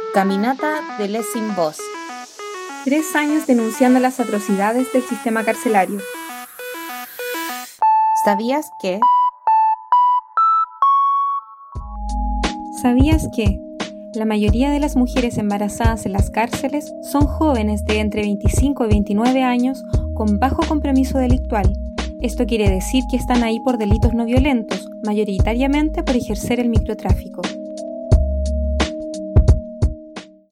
Caminata de Lessing Voss. 3 años denunciando las atrocidades del sistema carcelario. ¿Sabías que? ¿Sabías que la mayoría de las mujeres embarazadas en las cárceles son jóvenes de entre 25 y 29 años con bajo compromiso delictual? Esto quiere decir que están ahí por delitos no violentos, mayoritariamente por ejercer el microtráfico.